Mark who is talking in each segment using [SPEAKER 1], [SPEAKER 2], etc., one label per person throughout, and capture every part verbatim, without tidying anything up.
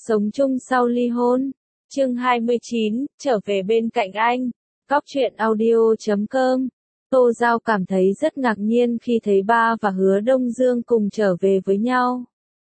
[SPEAKER 1] Sống chung sau ly hôn. Chương hai mươi chín, trở về bên cạnh anh. Cóc truyện audio chấm com. Tô Giao cảm thấy rất ngạc nhiên khi thấy ba và Hứa Đông Dương cùng trở về với nhau.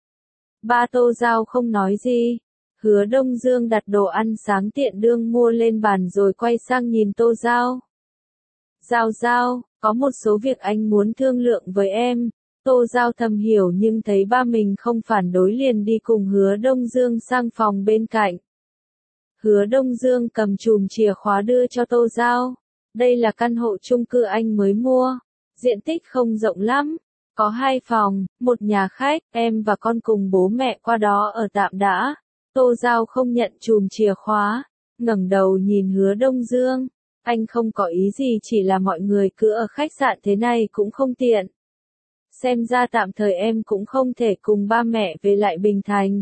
[SPEAKER 1] Ba Tô Giao không nói gì. Hứa Đông Dương đặt đồ ăn sáng tiện đương mua lên bàn rồi quay sang nhìn Tô Giao. Giao Giao, có một số việc anh muốn thương lượng với em. Tô Giao thầm hiểu nhưng thấy ba mình không phản đối liền đi cùng Hứa Đông Dương sang phòng bên cạnh. Hứa Đông Dương cầm chùm chìa khóa đưa cho Tô Giao. Đây là căn hộ chung cư anh mới mua. Diện tích không rộng lắm. Có hai phòng, một nhà khách, em và con cùng bố mẹ qua đó ở tạm đã. Tô Giao không nhận chùm chìa khóa, ngẩng đầu nhìn Hứa Đông Dương. Anh không có ý gì, chỉ là mọi người cứ ở khách sạn thế này cũng không tiện. Xem ra tạm thời em cũng không thể cùng ba mẹ về lại Bình Thành.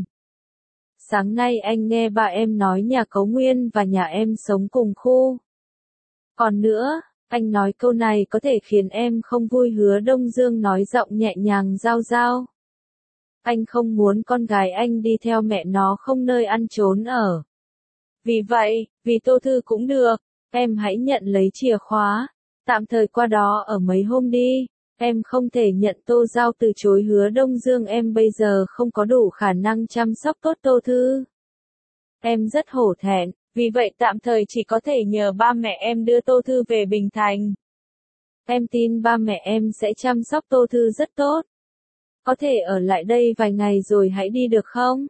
[SPEAKER 1] Sáng nay anh nghe ba em nói nhà Cấu Nguyên và nhà em sống cùng khu. Còn nữa, anh nói câu này có thể khiến em không vui. Hứa Đông Dương nói giọng nhẹ nhàng. Giao Giao. Anh không muốn con gái anh đi theo mẹ nó không nơi ăn trốn ở. Vì vậy, vì Tô Thư cũng được, em hãy nhận lấy chìa khóa, tạm thời qua đó ở mấy hôm đi. Em không thể nhận. Tô Giao từ chối Hứa Đông Dương. Em bây giờ không có đủ khả năng chăm sóc tốt Tô Thư. Em rất hổ thẹn, vì vậy tạm thời chỉ có thể nhờ ba mẹ em đưa Tô Thư về Bình Thành. Em tin ba mẹ em sẽ chăm sóc Tô Thư rất tốt. Có thể ở lại đây vài ngày rồi hãy đi được không?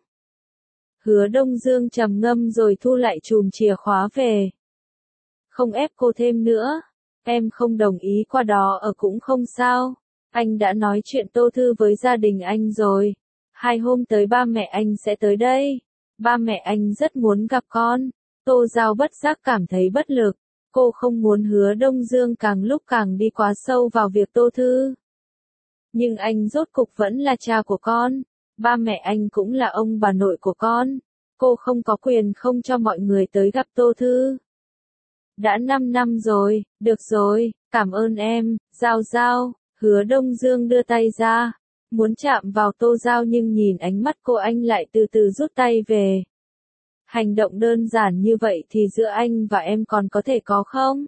[SPEAKER 1] Hứa Đông Dương trầm ngâm rồi thu lại chùm chìa khóa về. Không ép cô thêm nữa. Em không đồng ý qua đó ở cũng không sao. Anh đã nói chuyện Tô Thư với gia đình anh rồi. Hai hôm tới ba mẹ anh sẽ tới đây. Ba mẹ anh rất muốn gặp con. Tô Giao bất giác cảm thấy bất lực. Cô không muốn Hứa Đông Dương càng lúc càng đi quá sâu vào việc Tô Thư. Nhưng anh rốt cục vẫn là cha của con. Ba mẹ anh cũng là ông bà nội của con. Cô không có quyền không cho mọi người tới gặp Tô Thư. Đã năm năm rồi, được rồi, cảm ơn em, Giao Giao. Hứa Đông Dương đưa tay ra, muốn chạm vào Tô Giao nhưng nhìn ánh mắt cô anh lại từ từ rút tay về. Hành động đơn giản như vậy thì giữa anh và em còn có thể có không?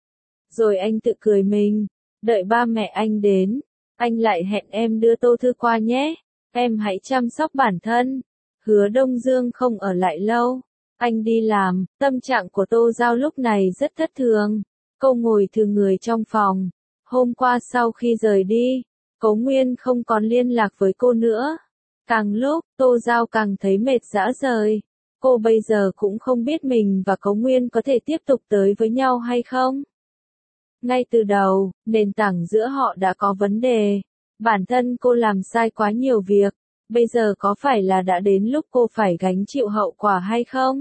[SPEAKER 1] Rồi anh tự cười mình, đợi ba mẹ anh đến, anh lại hẹn em đưa Tô Thư qua nhé. Em hãy chăm sóc bản thân. Hứa Đông Dương không ở lại lâu. Anh đi làm. Tâm trạng của Tô Giao lúc này rất thất thường. Cô ngồi thư người trong phòng. Hôm qua sau khi rời đi, Cấu Nguyên không còn liên lạc với cô nữa. Càng lúc, Tô Giao càng thấy mệt rã rời. Cô bây giờ cũng không biết mình và Cấu Nguyên có thể tiếp tục tới với nhau hay không. Ngay từ đầu, nền tảng giữa họ đã có vấn đề. Bản thân cô làm sai quá nhiều việc. Bây giờ có phải là đã đến lúc cô phải gánh chịu hậu quả hay không?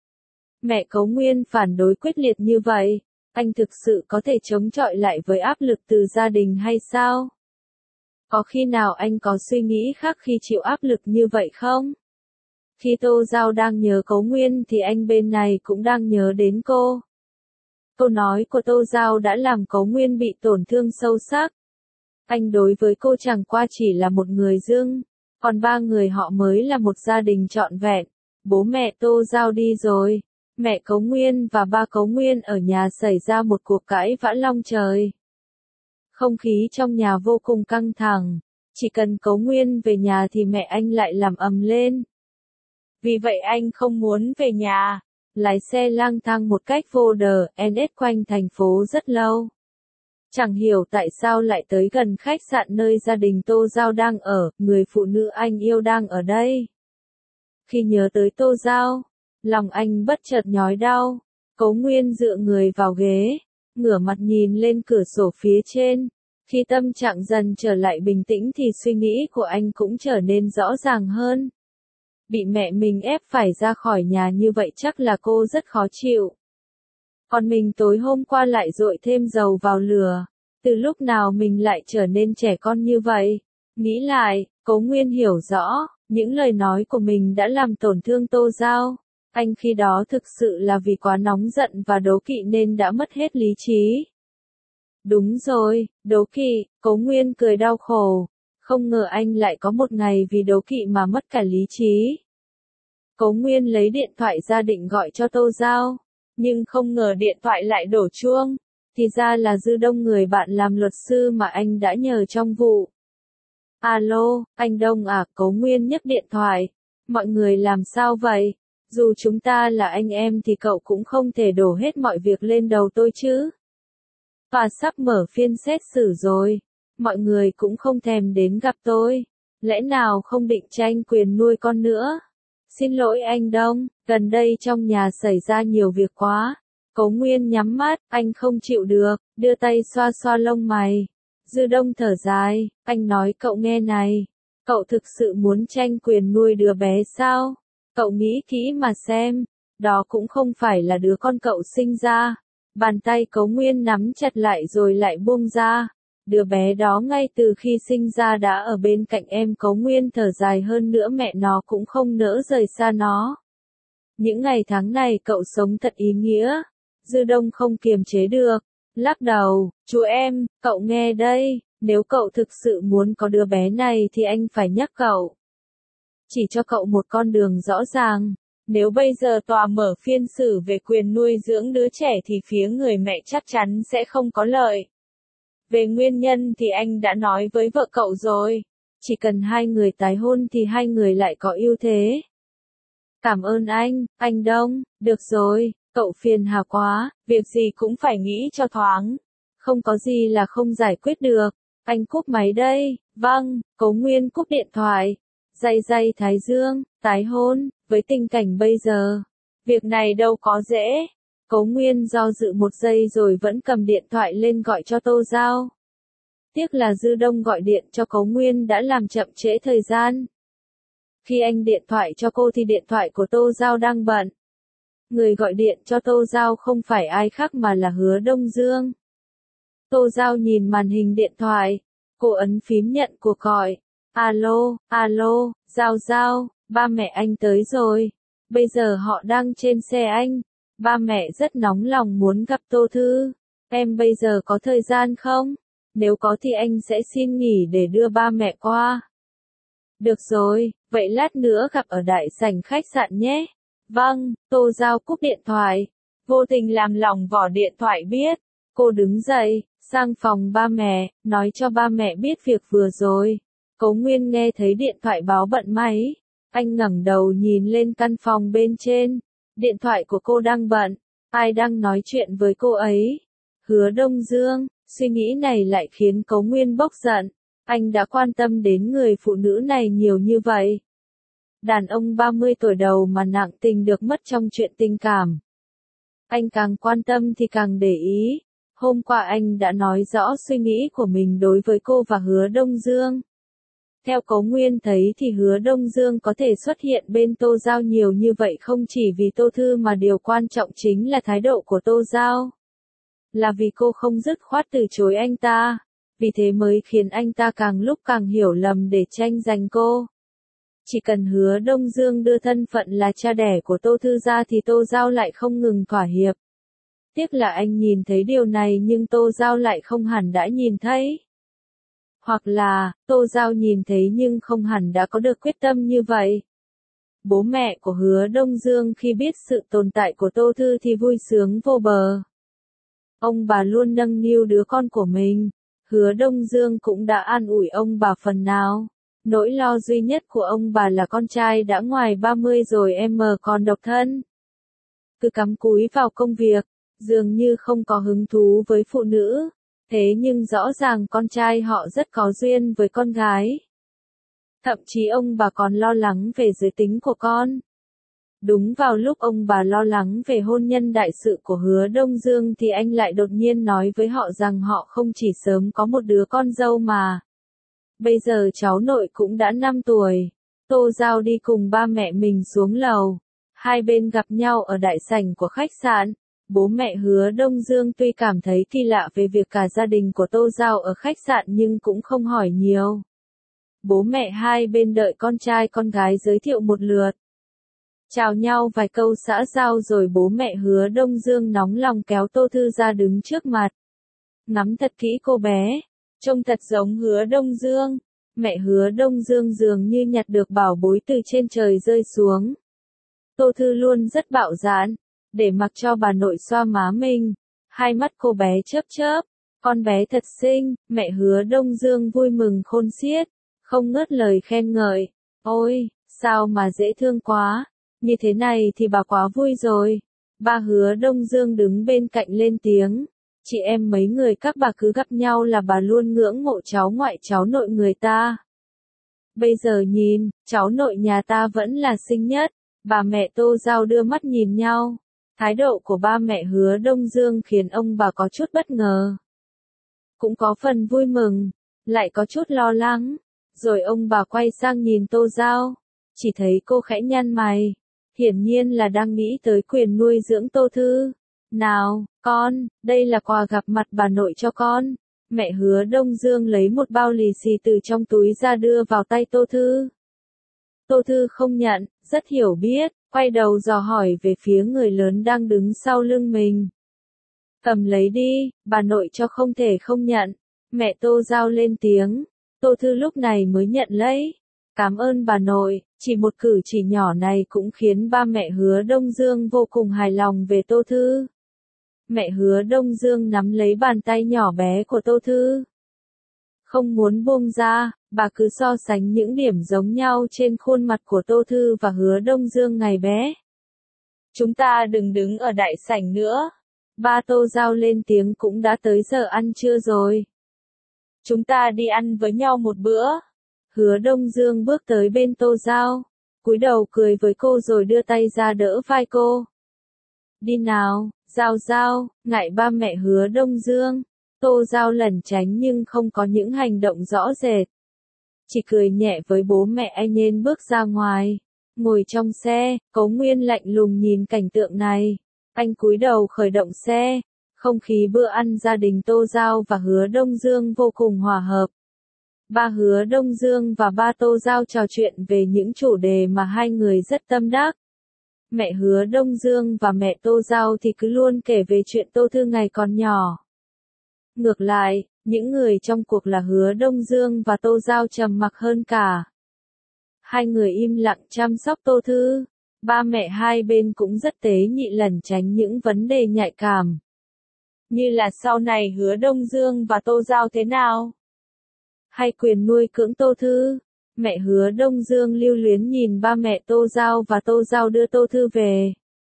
[SPEAKER 1] Mẹ Cấu Nguyên phản đối quyết liệt như vậy. Anh thực sự có thể chống chọi lại với áp lực từ gia đình hay sao? Có khi nào anh có suy nghĩ khác khi chịu áp lực như vậy không? Khi Tô Giao đang nhớ Cấu Nguyên thì anh bên này cũng đang nhớ đến cô. Câu nói của Tô Giao đã làm Cấu Nguyên bị tổn thương sâu sắc. Anh đối với cô chẳng qua chỉ là một người dưng, còn ba người họ mới là một gia đình trọn vẹn. Bố mẹ Tô Giao đi rồi, mẹ Cấu Nguyên và ba Cấu Nguyên ở nhà xảy ra một cuộc cãi vã long trời. Không khí trong nhà vô cùng căng thẳng, chỉ cần Cấu Nguyên về nhà thì mẹ anh lại làm ầm lên. Vì vậy anh không muốn về nhà, lái xe lang thang một cách vô đờ en ét quanh thành phố rất lâu. Chẳng hiểu tại sao lại tới gần khách sạn nơi gia đình Tô Giao đang ở, người phụ nữ anh yêu đang ở đây. Khi nhớ tới Tô Giao, lòng anh bất chợt nhói đau. Cấu Nguyên dựa người vào ghế, ngửa mặt nhìn lên cửa sổ phía trên. Khi tâm trạng dần trở lại bình tĩnh thì suy nghĩ của anh cũng trở nên rõ ràng hơn. Bị mẹ mình ép phải ra khỏi nhà như vậy chắc là cô rất khó chịu. Còn mình tối hôm qua lại dội thêm dầu vào lửa. Từ lúc nào mình lại trở nên trẻ con như vậy? Nghĩ lại, Cấu Nguyên hiểu rõ, những lời nói của mình đã làm tổn thương Tô Giao. Anh khi đó thực sự là vì quá nóng giận và đố kỵ nên đã mất hết lý trí. Đúng rồi, đố kỵ. Cấu Nguyên cười đau khổ. Không ngờ anh lại có một ngày vì đố kỵ mà mất cả lý trí. Cố Nguyên lấy điện thoại ra định gọi cho Tô Giao, nhưng không ngờ điện thoại lại đổ chuông, thì ra là Dư Đông, người bạn làm luật sư mà anh đã nhờ trong vụ. Alo, anh Đông à? Cố Nguyên nhấc điện thoại. Mọi người làm sao vậy? Dù chúng ta là anh em thì cậu cũng không thể đổ hết mọi việc lên đầu tôi chứ. Tòa sắp mở phiên xét xử rồi. Mọi người cũng không thèm đến gặp tôi. Lẽ nào không định tranh quyền nuôi con nữa? Xin lỗi anh Đông, gần đây trong nhà xảy ra nhiều việc quá. Cố Nguyên nhắm mắt, anh không chịu được, đưa tay xoa xoa lông mày. Dư Đông thở dài, anh nói cậu nghe này. Cậu thực sự muốn tranh quyền nuôi đứa bé sao? Cậu nghĩ kỹ mà xem, đó cũng không phải là đứa con cậu sinh ra. Bàn tay Cố Nguyên nắm chặt lại rồi lại buông ra. Đứa bé đó ngay từ khi sinh ra đã ở bên cạnh em. Cố Nguyên thở dài, hơn nữa mẹ nó cũng không nỡ rời xa nó. Những ngày tháng này cậu sống thật ý nghĩa. Dư Đông không kiềm chế được, lắc đầu, chú em, cậu nghe đây, nếu cậu thực sự muốn có đứa bé này thì anh phải nhắc cậu. Chỉ cho cậu một con đường rõ ràng. Nếu bây giờ tòa mở phiên xử về quyền nuôi dưỡng đứa trẻ thì phía người mẹ chắc chắn sẽ không có lợi. Về nguyên nhân thì anh đã nói với vợ cậu rồi. Chỉ cần hai người tái hôn thì hai người lại có ưu thế. Cảm ơn anh, anh Đông, được rồi, cậu phiền hà quá, việc gì cũng phải nghĩ cho thoáng. Không có gì là không giải quyết được. Anh cúp máy đây. Vâng, Cố Nguyên cúp điện thoại. Day day thái dương, tái hôn, với tình cảnh bây giờ. Việc này đâu có dễ. Cố Nguyên do dự một giây rồi vẫn cầm điện thoại lên gọi cho Tô Giao. Tiếc là Dư Đông gọi điện cho Cố Nguyên đã làm chậm trễ thời gian. Khi anh điện thoại cho cô thì điện thoại của Tô Giao đang bận. Người gọi điện cho Tô Giao không phải ai khác mà là Hứa Đông Dương. Tô Giao nhìn màn hình điện thoại. Cô ấn phím nhận cuộc gọi. Alo, alo, Giao Giao, ba mẹ anh tới rồi. Bây giờ họ đang trên xe anh. Ba mẹ rất nóng lòng muốn gặp Tô Thư. Em bây giờ có thời gian không? Nếu có thì anh sẽ xin nghỉ để đưa ba mẹ qua. Được rồi, vậy lát nữa gặp ở đại sảnh khách sạn nhé. Vâng, Tô Giao cúp điện thoại. Vô tình làm lòng vỏ điện thoại biết. Cô đứng dậy, sang phòng ba mẹ, nói cho ba mẹ biết việc vừa rồi. Cố Nguyên nghe thấy điện thoại báo bận máy. Anh ngẩng đầu nhìn lên căn phòng bên trên. Điện thoại của cô đang bận. Ai đang nói chuyện với cô ấy? Hứa Đông Dương. Suy nghĩ này lại khiến Cố Nguyên bốc giận. Anh đã quan tâm đến người phụ nữ này nhiều như vậy. Đàn ông ba mươi tuổi đầu mà nặng tình được mất trong chuyện tình cảm. Anh càng quan tâm thì càng để ý. Hôm qua anh đã nói rõ suy nghĩ của mình đối với cô và Hứa Đông Dương. Theo Cố Nguyên thấy thì Hứa Đông Dương có thể xuất hiện bên Tô Giao nhiều như vậy không chỉ vì Tô Thư mà điều quan trọng chính là thái độ của Tô Giao. Là vì cô không dứt khoát từ chối anh ta. Vì thế mới khiến anh ta càng lúc càng hiểu lầm để tranh giành cô. Chỉ cần Hứa Đông Dương đưa thân phận là cha đẻ của Tô Thư ra thì Tô Giao lại không ngừng thỏa hiệp. Tiếc là anh nhìn thấy điều này nhưng Tô Giao lại không hẳn đã nhìn thấy. Hoặc là, Tô Giao nhìn thấy nhưng không hẳn đã có được quyết tâm như vậy. Bố mẹ của Hứa Đông Dương khi biết sự tồn tại của Tô Thư thì vui sướng vô bờ. Ông bà luôn nâng niu đứa con của mình. Hứa Đông Dương cũng đã an ủi ông bà phần nào. Nỗi lo duy nhất của ông bà là con trai đã ngoài ba mươi rồi em mờ còn độc thân. Cứ cắm cúi vào công việc, dường như không có hứng thú với phụ nữ. Thế nhưng rõ ràng con trai họ rất có duyên với con gái. Thậm chí ông bà còn lo lắng về giới tính của con. Đúng vào lúc ông bà lo lắng về hôn nhân đại sự của Hứa Đông Dương thì anh lại đột nhiên nói với họ rằng họ không chỉ sớm có một đứa con dâu mà. Bây giờ cháu nội cũng đã năm tuổi. Tô Giao đi cùng ba mẹ mình xuống lầu. Hai bên gặp nhau ở đại sảnh của khách sạn. Bố mẹ Hứa Đông Dương tuy cảm thấy kỳ lạ về việc cả gia đình của Tô Giao ở khách sạn nhưng cũng không hỏi nhiều. Bố mẹ hai bên đợi con trai con gái giới thiệu một lượt. Chào nhau vài câu xã giao rồi bố mẹ Hứa Đông Dương nóng lòng kéo Tô Thư ra đứng trước mặt. Ngắm thật kỹ cô bé. Trông thật giống Hứa Đông Dương. Mẹ Hứa Đông Dương dường như nhặt được bảo bối từ trên trời rơi xuống. Tô Thư luôn rất bạo dạn, để mặc cho bà nội xoa má mình. Hai mắt cô bé chớp chớp, con bé thật xinh, mẹ Hứa Đông Dương vui mừng khôn xiết, không ngớt lời khen ngợi. Ôi, sao mà dễ thương quá, như thế này thì bà quá vui rồi. Ba Hứa Đông Dương đứng bên cạnh lên tiếng, chị em mấy người các bà cứ gặp nhau là bà luôn ngưỡng mộ cháu ngoại cháu nội người ta. Bây giờ nhìn, cháu nội nhà ta vẫn là xinh nhất. Bà mẹ Tô Giao đưa mắt nhìn nhau. Thái độ của ba mẹ Hứa Đông Dương khiến ông bà có chút bất ngờ. Cũng có phần vui mừng, lại có chút lo lắng. Rồi ông bà quay sang nhìn Tô Giao. Chỉ thấy cô khẽ nhăn mày. Hiển nhiên là đang nghĩ tới quyền nuôi dưỡng Tô Thư. Nào, con, đây là quà gặp mặt bà nội cho con. Mẹ Hứa Đông Dương lấy một bao lì xì từ trong túi ra đưa vào tay Tô Thư. Tô Thư không nhận, rất hiểu biết, quay đầu dò hỏi về phía người lớn đang đứng sau lưng mình. Cầm lấy đi, bà nội cho không thể không nhận. Mẹ Tô Giao lên tiếng, Tô Thư lúc này mới nhận lấy. Cảm ơn bà nội, chỉ một cử chỉ nhỏ này cũng khiến ba mẹ Hứa Đông Dương vô cùng hài lòng về Tô Thư. Mẹ Hứa Đông Dương nắm lấy bàn tay nhỏ bé của Tô Thư. Không muốn buông ra, bà cứ so sánh những điểm giống nhau trên khuôn mặt của Tô Thư và Hứa Đông Dương ngày bé. Chúng ta đừng đứng ở đại sảnh nữa. Ba Tô Giao lên tiếng, cũng đã tới giờ ăn trưa rồi. Chúng ta đi ăn với nhau một bữa. Hứa Đông Dương bước tới bên Tô Giao, cúi đầu cười với cô rồi đưa tay ra đỡ vai cô. Đi nào, Giao Giao, ngại ba mẹ Hứa Đông Dương. Tô Giao lẩn tránh nhưng không có những hành động rõ rệt. Chỉ cười nhẹ với bố mẹ anh nên bước ra ngoài. Ngồi trong xe, Cố Nguyên lạnh lùng nhìn cảnh tượng này. Anh cúi đầu khởi động xe. Không khí bữa ăn gia đình Tô Giao và Hứa Đông Dương vô cùng hòa hợp. Ba Hứa Đông Dương và ba Tô Giao trò chuyện về những chủ đề mà hai người rất tâm đắc. Mẹ Hứa Đông Dương và mẹ Tô Giao thì cứ luôn kể về chuyện Tô Thư ngày còn nhỏ. Ngược lại, những người trong cuộc là Hứa Đông Dương và Tô Giao trầm mặc hơn cả. Hai người im lặng chăm sóc Tô Thư. Ba mẹ hai bên cũng rất tế nhị lẩn tránh những vấn đề nhạy cảm. Như là sau này Hứa Đông Dương và Tô Giao thế nào? Hay quyền nuôi cưỡng Tô Thư? Mẹ Hứa Đông Dương lưu luyến nhìn ba mẹ Tô Giao và Tô Giao đưa Tô Thư về.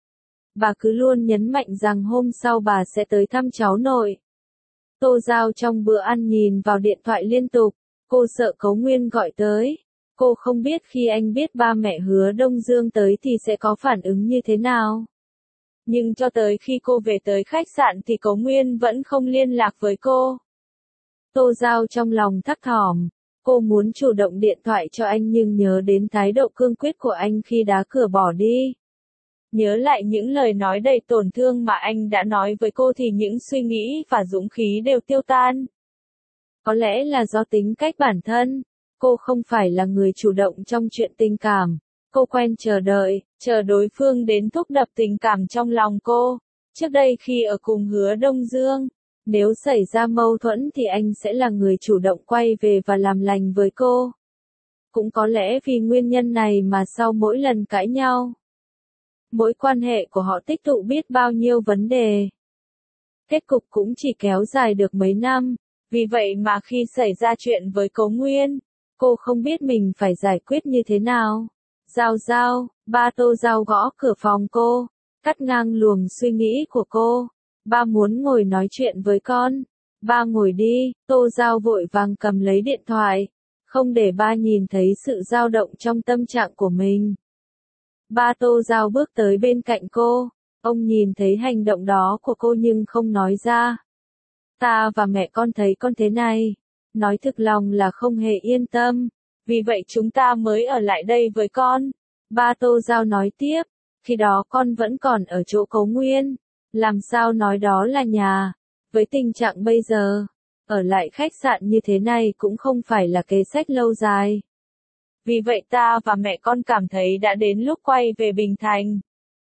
[SPEAKER 1] Bà cứ luôn nhấn mạnh rằng hôm sau bà sẽ tới thăm cháu nội. Tô Giao trong bữa ăn nhìn vào điện thoại liên tục, cô sợ Cố Nguyên gọi tới. Cô không biết khi anh biết ba mẹ Hứa Đông Dương tới thì sẽ có phản ứng như thế nào. Nhưng cho tới khi cô về tới khách sạn thì Cố Nguyên vẫn không liên lạc với cô. Tô Giao trong lòng thấp thỏm, cô muốn chủ động điện thoại cho anh nhưng nhớ đến thái độ cương quyết của anh khi đá cửa bỏ đi. Nhớ lại những lời nói đầy tổn thương mà anh đã nói với cô thì những suy nghĩ và dũng khí đều tiêu tan. Có lẽ là do tính cách bản thân, cô không phải là người chủ động trong chuyện tình cảm. Cô quen chờ đợi, chờ đối phương đến thúc đập tình cảm trong lòng cô. Trước đây khi ở cùng Hứa Đông Dương, nếu xảy ra mâu thuẫn thì anh sẽ là người chủ động quay về và làm lành với cô. Cũng có lẽ vì nguyên nhân này mà sau mỗi lần cãi nhau, mối quan hệ của họ tích tụ biết bao nhiêu vấn đề. Kết cục cũng chỉ kéo dài được mấy năm. Vì vậy mà khi xảy ra chuyện với Cố Nguyên, cô không biết mình phải giải quyết như thế nào. Giao Giao, ba Tô Giao gõ cửa phòng cô, cắt ngang luồng suy nghĩ của cô. Ba muốn ngồi nói chuyện với con. Ba ngồi đi. Tô Giao vội vàng cầm lấy điện thoại, không để ba nhìn thấy sự dao động trong tâm trạng của mình. Ba Tô Giao bước tới bên cạnh cô. Ông nhìn thấy hành động đó của cô nhưng không nói ra. Ta và mẹ con thấy con thế này, nói thực lòng là không hề yên tâm. Vì vậy chúng ta mới ở lại đây với con. Ba Tô Giao nói tiếp, khi đó con vẫn còn ở chỗ Cố Nguyên. Làm sao nói đó là nhà. Với tình trạng bây giờ, ở lại khách sạn như thế này cũng không phải là kế sách lâu dài. Vì vậy ta và mẹ con cảm thấy đã đến lúc quay về Bình Thành.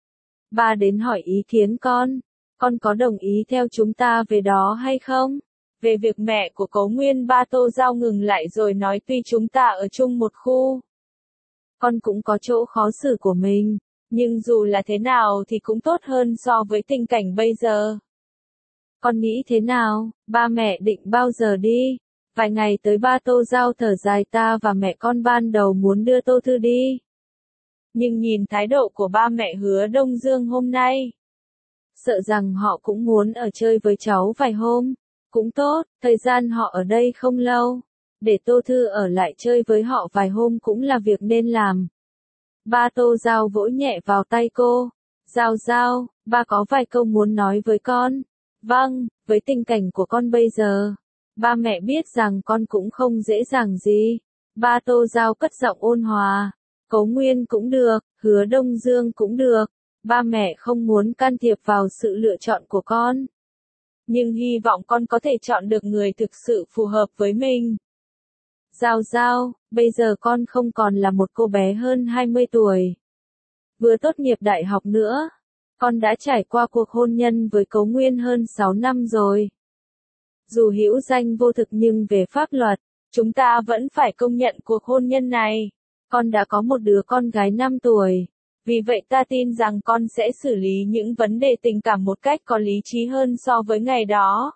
[SPEAKER 1] Ba đến hỏi ý kiến con. Con có đồng ý theo chúng ta về đó hay không? Về việc mẹ của Cố Nguyên, ba Tô Giao ngừng lại rồi nói tuy chúng ta ở chung một khu, con cũng có chỗ khó xử của mình. Nhưng dù là thế nào thì cũng tốt hơn so với tình cảnh bây giờ. Con nghĩ thế nào, ba mẹ định bao giờ đi? Vài ngày tới ba. Tô Giao thở dài, ta và mẹ con ban đầu muốn đưa Tô Thư đi. Nhưng nhìn thái độ của ba mẹ Hứa Đông Dương hôm nay, sợ rằng họ cũng muốn ở chơi với cháu vài hôm. Cũng tốt, thời gian họ ở đây không lâu. Để Tô Thư ở lại chơi với họ vài hôm cũng là việc nên làm. Ba. Tô Giao vỗ nhẹ vào tay cô. Giao Giao, ba có vài câu muốn nói với con. Vâng, với tình cảnh của con bây giờ, ba mẹ biết rằng con cũng không dễ dàng gì. Ba. Tô Giao cất giọng ôn hòa. Cố Nguyên cũng được, Hứa Đông Dương cũng được. Ba mẹ không muốn can thiệp vào sự lựa chọn của con. Nhưng hy vọng con có thể chọn được người thực sự phù hợp với mình. Giao Giao, bây giờ con không còn là một cô bé hơn hai mươi tuổi. Vừa tốt nghiệp đại học nữa. Con đã trải qua cuộc hôn nhân với Cố Nguyên hơn sáu năm rồi. Dù hữu danh vô thực nhưng về pháp luật, chúng ta vẫn phải công nhận cuộc hôn nhân này. Con đã có một đứa con gái năm tuổi. Vì vậy ta tin rằng con sẽ xử lý những vấn đề tình cảm một cách có lý trí hơn so với ngày đó.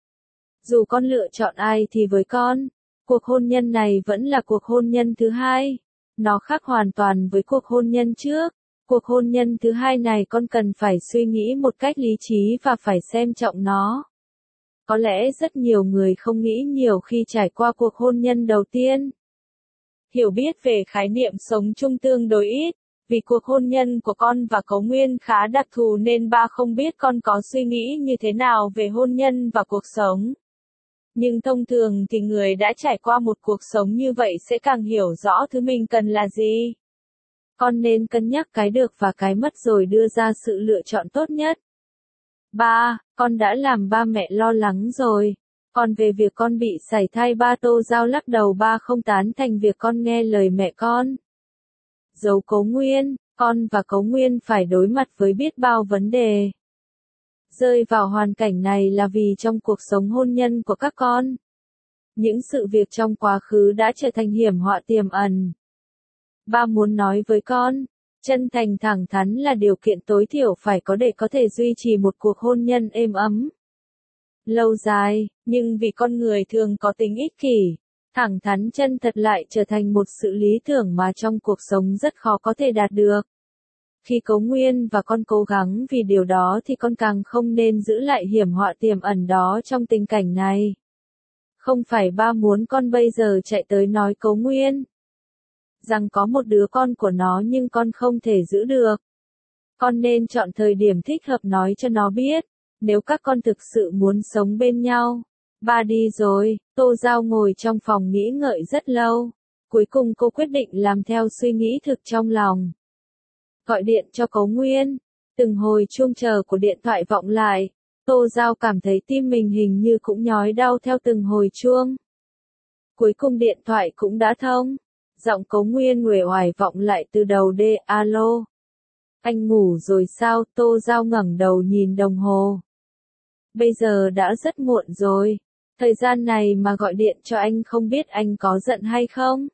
[SPEAKER 1] Dù con lựa chọn ai thì với con, cuộc hôn nhân này vẫn là cuộc hôn nhân thứ hai. Nó khác hoàn toàn với cuộc hôn nhân trước. Cuộc hôn nhân thứ hai này con cần phải suy nghĩ một cách lý trí và phải xem trọng nó. Có lẽ rất nhiều người không nghĩ nhiều khi trải qua cuộc hôn nhân đầu tiên. Hiểu biết về khái niệm sống chung tương đối ít. Vì cuộc hôn nhân của con và Cố Nguyên khá đặc thù nên ba không biết con có suy nghĩ như thế nào về hôn nhân và cuộc sống. Nhưng thông thường thì người đã trải qua một cuộc sống như vậy sẽ càng hiểu rõ thứ mình cần là gì. Con nên cân nhắc cái được và cái mất rồi đưa ra sự lựa chọn tốt nhất. Ba, con đã làm ba mẹ lo lắng rồi. Còn về việc con bị sảy thai, ba. Tô Giao lắc đầu, ba không tán thành việc con nghe lời mẹ con. Giấu Cố Nguyên, con và Cố Nguyên phải đối mặt với biết bao vấn đề. Rơi vào hoàn cảnh này là vì trong cuộc sống hôn nhân của các con, những sự việc trong quá khứ đã trở thành hiểm họa tiềm ẩn. Ba muốn nói với con, chân thành thẳng thắn là điều kiện tối thiểu phải có để có thể duy trì một cuộc hôn nhân êm ấm, lâu dài, nhưng vì con người thường có tính ích kỷ, thẳng thắn chân thật lại trở thành một sự lý tưởng mà trong cuộc sống rất khó có thể đạt được. Khi Cố Nguyên và con cố gắng vì điều đó thì con càng không nên giữ lại hiểm họa tiềm ẩn đó trong tình cảnh này. Không phải ba muốn con bây giờ chạy tới nói Cố Nguyên rằng có một đứa con của nó nhưng con không thể giữ được. Con nên chọn thời điểm thích hợp nói cho nó biết, nếu các con thực sự muốn sống bên nhau. Ba đi rồi. Tô Giao ngồi trong phòng nghĩ ngợi rất lâu. Cuối cùng cô quyết định làm theo suy nghĩ thực trong lòng. Gọi điện cho Cố Nguyên. Từng hồi chuông chờ của điện thoại vọng lại. Tô Giao cảm thấy tim mình hình như cũng nhói đau theo từng hồi chuông. Cuối cùng điện thoại cũng đã thông. Giọng Cố Nguyên uể oải vọng lại từ đầu đê. Alo. Anh ngủ rồi sao? Tô Giao ngẩng đầu nhìn đồng hồ. Bây giờ đã rất muộn rồi. Thời gian này mà gọi điện cho anh không biết anh có giận hay không?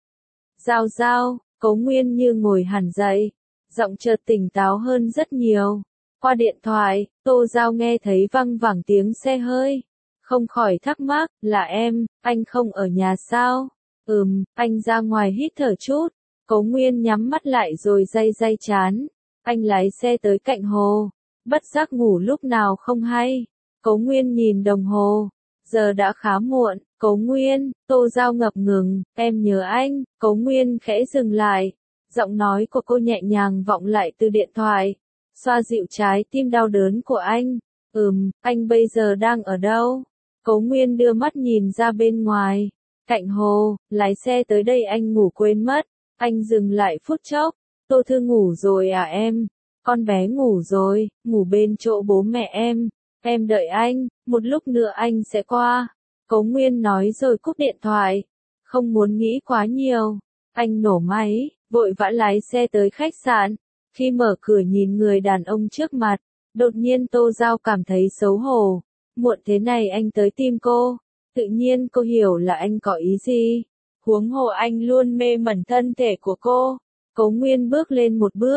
[SPEAKER 1] Giao Giao, Cố Nguyên như ngồi hẳn dậy. Giọng chợt tỉnh táo hơn rất nhiều. Qua điện thoại, Tô Giao nghe thấy văng vẳng tiếng xe hơi. Không khỏi thắc mắc, là em, anh không ở nhà sao? Ừm, anh ra ngoài hít thở chút. Cố Nguyên nhắm mắt lại rồi day day chán. Anh lái xe tới cạnh hồ. Bất giác ngủ lúc nào không hay. Cố Nguyên nhìn đồng hồ. Giờ đã khá muộn. Cố Nguyên, Tô Giao ngập ngừng, em nhớ anh. Cố Nguyên khẽ dừng lại. Giọng nói của cô nhẹ nhàng vọng lại từ điện thoại. Xoa dịu trái tim đau đớn của anh. Ừm, anh bây giờ đang ở đâu? Cố Nguyên đưa mắt nhìn ra bên ngoài. Cạnh hồ, lái xe tới đây anh ngủ quên mất. Anh dừng lại phút chốc. Tô Thư ngủ rồi à em? Con bé ngủ rồi, ngủ bên chỗ bố mẹ em. Em đợi anh, một lúc nữa anh sẽ qua. Cố Nguyên nói rồi cúp điện thoại. Không muốn nghĩ quá nhiều. Anh nổ máy, vội vã lái xe tới khách sạn. Khi mở cửa nhìn người đàn ông trước mặt, đột nhiên Tô Giao cảm thấy xấu hổ. Muộn thế này anh tới tìm cô. Tự nhiên cô hiểu là anh có ý gì. Huống hồ anh luôn mê mẩn thân thể của cô. Cố Nguyên bước lên một bước.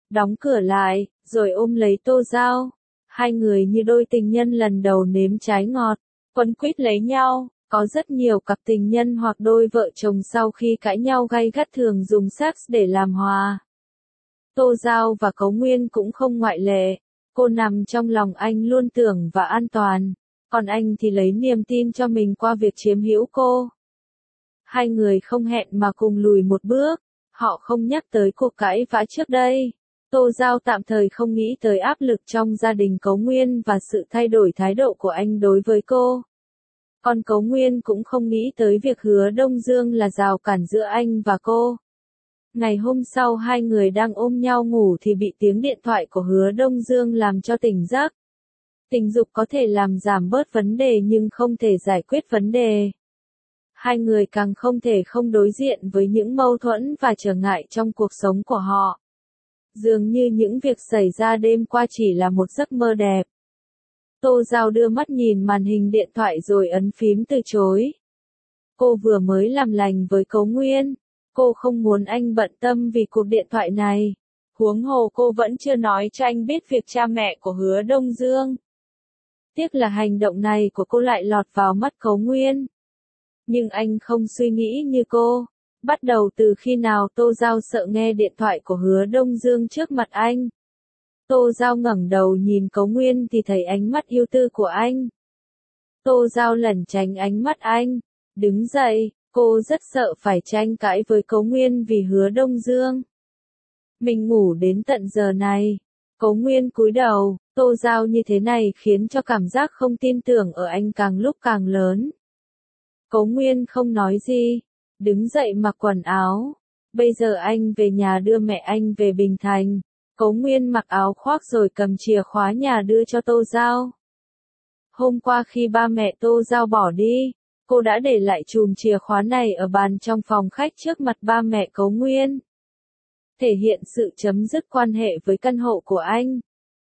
[SPEAKER 1] đóng cửa lại, rồi ôm lấy Tô Giao. Hai người như đôi tình nhân lần đầu nếm trái ngọt, quấn quýt lấy nhau. Có rất nhiều cặp tình nhân hoặc đôi vợ chồng sau khi cãi nhau gay gắt thường dùng sex để làm hòa. Tô Giao và Cấu Nguyên cũng không ngoại lệ. Cô nằm trong lòng anh luôn tưởng và an toàn, còn anh thì lấy niềm tin cho mình qua việc chiếm hữu cô. Hai người không hẹn mà cùng lùi một bước, họ không nhắc tới cuộc cãi vã trước đây. Tô Giao tạm thời không nghĩ tới áp lực trong gia đình Cấu Nguyên và sự thay đổi thái độ của anh đối với cô. Còn Cấu Nguyên cũng không nghĩ tới việc Hứa Đông Dương là rào cản giữa anh và cô. Ngày hôm sau hai người đang ôm nhau ngủ thì bị tiếng điện thoại của Hứa Đông Dương làm cho tỉnh giấc. Tình dục có thể làm giảm bớt vấn đề nhưng không thể giải quyết vấn đề. Hai người càng không thể không đối diện với những mâu thuẫn và trở ngại trong cuộc sống của họ. Dường như những việc xảy ra đêm qua chỉ là một giấc mơ đẹp. Tô Giao đưa mắt nhìn màn hình điện thoại rồi ấn phím từ chối. Cô vừa mới làm lành với Cấu Nguyên. Cô không muốn anh bận tâm vì cuộc điện thoại này. Huống hồ cô vẫn chưa nói cho anh biết việc cha mẹ của Hứa Đông Dương. Tiếc là hành động này của cô lại lọt vào mắt Cấu Nguyên. Nhưng anh không suy nghĩ như cô. Bắt đầu từ khi nào Tô Giao sợ nghe điện thoại của Hứa Đông Dương trước mặt anh. Tô Giao ngẩng đầu nhìn Cấu Nguyên thì thấy ánh mắt yêu tư của anh. Tô Giao lẩn tránh ánh mắt anh, đứng dậy, cô rất sợ phải tranh cãi với Cấu Nguyên vì Hứa Đông Dương. Mình ngủ đến tận giờ này. Cấu Nguyên cúi đầu, Tô Giao như thế này khiến cho cảm giác không tin tưởng ở anh càng lúc càng lớn. Cấu Nguyên không nói gì, đứng dậy mặc quần áo. Bây giờ anh về nhà đưa mẹ anh về Bình Thành. Cấu Nguyên mặc áo khoác rồi cầm chìa khóa nhà đưa cho Tô Giao. Hôm qua khi ba mẹ Tô Giao bỏ đi, cô đã để lại chùm chìa khóa này ở bàn trong phòng khách trước mặt ba mẹ Cấu Nguyên. Thể hiện sự chấm dứt quan hệ với căn hộ của anh.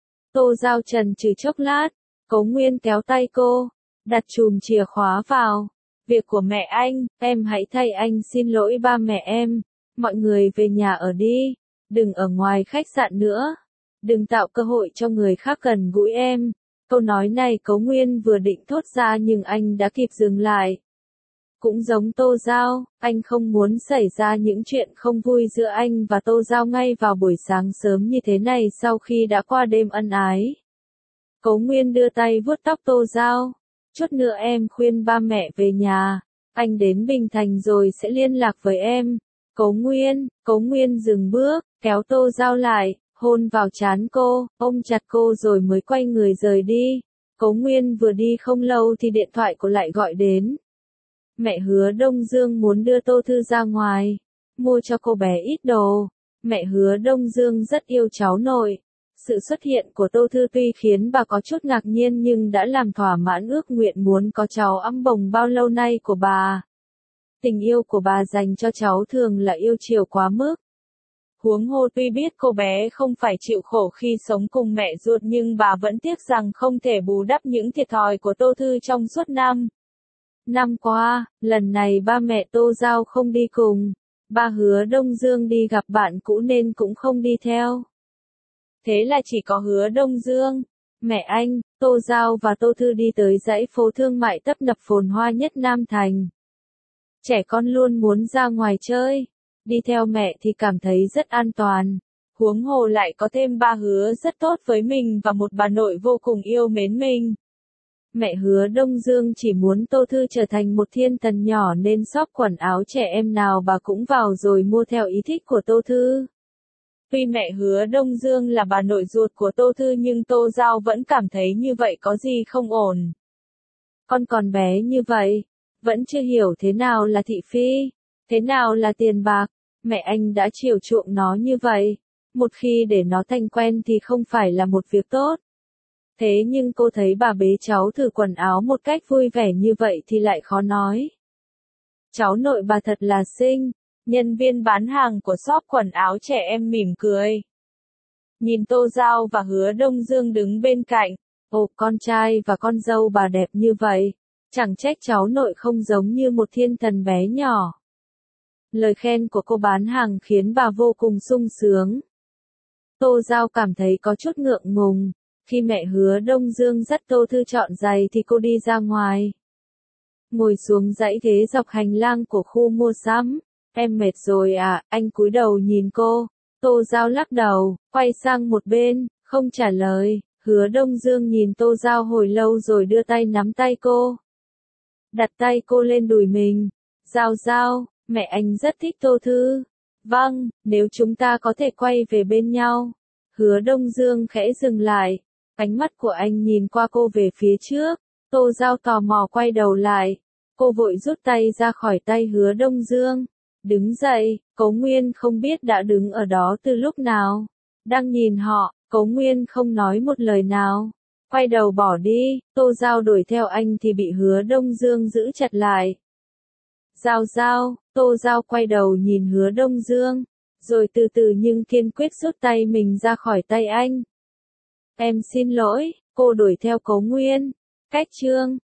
[SPEAKER 1] Tô Giao chần chừ chốc lát, Cấu Nguyên kéo tay cô, đặt chùm chìa khóa vào. Việc của mẹ anh, em hãy thay anh xin lỗi ba mẹ em. Mọi người về nhà ở đi, đừng ở ngoài khách sạn nữa. Đừng tạo cơ hội cho người khác gần gũi em. Câu nói này Cấu Nguyên vừa định thốt ra nhưng anh đã kịp dừng lại. Cũng giống Tô Giao, anh không muốn xảy ra những chuyện không vui giữa anh và Tô Giao ngay vào buổi sáng sớm như thế này sau khi đã qua đêm ân ái. Cấu Nguyên đưa tay vuốt tóc Tô Giao. Chút nữa em khuyên ba mẹ về nhà. Anh đến Bình Thành rồi sẽ liên lạc với em. Cấu Nguyên, Cấu Nguyên dừng bước, kéo Tô Giao lại, hôn vào trán cô, ôm chặt cô rồi mới quay người rời đi. Cấu Nguyên vừa đi không lâu thì điện thoại cô lại gọi đến. Mẹ Hứa Đông Dương muốn đưa Tô Thư ra ngoài, mua cho cô bé ít đồ. Mẹ Hứa Đông Dương rất yêu cháu nội. Sự xuất hiện của Tô Thư tuy khiến bà có chút ngạc nhiên nhưng đã làm thỏa mãn ước nguyện muốn có cháu ẵm bồng bao lâu nay của bà. Tình yêu của bà dành cho cháu thường là yêu chiều quá mức. Huống hồ tuy biết cô bé không phải chịu khổ khi sống cùng mẹ ruột nhưng bà vẫn tiếc rằng không thể bù đắp những thiệt thòi của Tô Thư trong suốt năm. Năm qua, lần này ba mẹ Tô Giao không đi cùng. Ba Hứa Đông Dương đi gặp bạn cũ nên cũng không đi theo. Thế là chỉ có Hứa Đông Dương, mẹ anh, Tô Giao và Tô Thư đi tới dãy phố thương mại tấp nập phồn hoa nhất Nam Thành. Trẻ con luôn muốn ra ngoài chơi, đi theo mẹ thì cảm thấy rất an toàn. Huống hồ lại có thêm ba Hứa rất tốt với mình và một bà nội vô cùng yêu mến mình. Mẹ Hứa Đông Dương chỉ muốn Tô Thư trở thành một thiên thần nhỏ nên shop quần áo trẻ em nào bà cũng vào rồi mua theo ý thích của Tô Thư. Tuy mẹ Hứa Đông Dương là bà nội ruột của Tô Thư nhưng Tô Giao vẫn cảm thấy như vậy có gì không ổn. Con còn bé như vậy, vẫn chưa hiểu thế nào là thị phi, thế nào là tiền bạc, mẹ anh đã chiều chuộng nó như vậy. Một khi để nó thành quen thì không phải là một việc tốt. Thế nhưng cô thấy bà bế cháu thử quần áo một cách vui vẻ như vậy thì lại khó nói. Cháu nội bà thật là xinh. Nhân viên bán hàng của shop quần áo trẻ em mỉm cười. Nhìn Tô Giao và Hứa Đông Dương đứng bên cạnh. Ồ, con trai và con dâu bà đẹp như vậy. Chẳng trách cháu nội không giống như một thiên thần bé nhỏ. Lời khen của cô bán hàng khiến bà vô cùng sung sướng. Tô Giao cảm thấy có chút ngượng ngùng. Khi mẹ Hứa Đông Dương dắt Tô Thư chọn giày thì cô đi ra ngoài. Ngồi xuống dãy ghế dọc hành lang của khu mua sắm. Em mệt rồi à, anh cúi đầu nhìn cô. Tô Giao lắc đầu, quay sang một bên, không trả lời. Hứa Đông Dương nhìn Tô Giao hồi lâu rồi đưa tay nắm tay cô. Đặt tay cô lên đùi mình. Giao Giao, mẹ anh rất thích Tô Thư. Vâng, nếu chúng ta có thể quay về bên nhau. Hứa Đông Dương khẽ dừng lại. Ánh mắt của anh nhìn qua cô về phía trước. Tô Giao tò mò quay đầu lại. Cô vội rút tay ra khỏi tay Hứa Đông Dương. Đứng dậy, Cố Nguyên không biết đã đứng ở đó từ lúc nào. Đang nhìn họ, Cố Nguyên không nói một lời nào. Quay đầu bỏ đi, Tô Giao đuổi theo anh thì bị Hứa Đông Dương giữ chặt lại. Giao Giao, Tô Giao quay đầu nhìn Hứa Đông Dương, rồi từ từ nhưng kiên quyết rút tay mình ra khỏi tay anh. Em xin lỗi, cô đuổi theo Cố Nguyên. Cách chương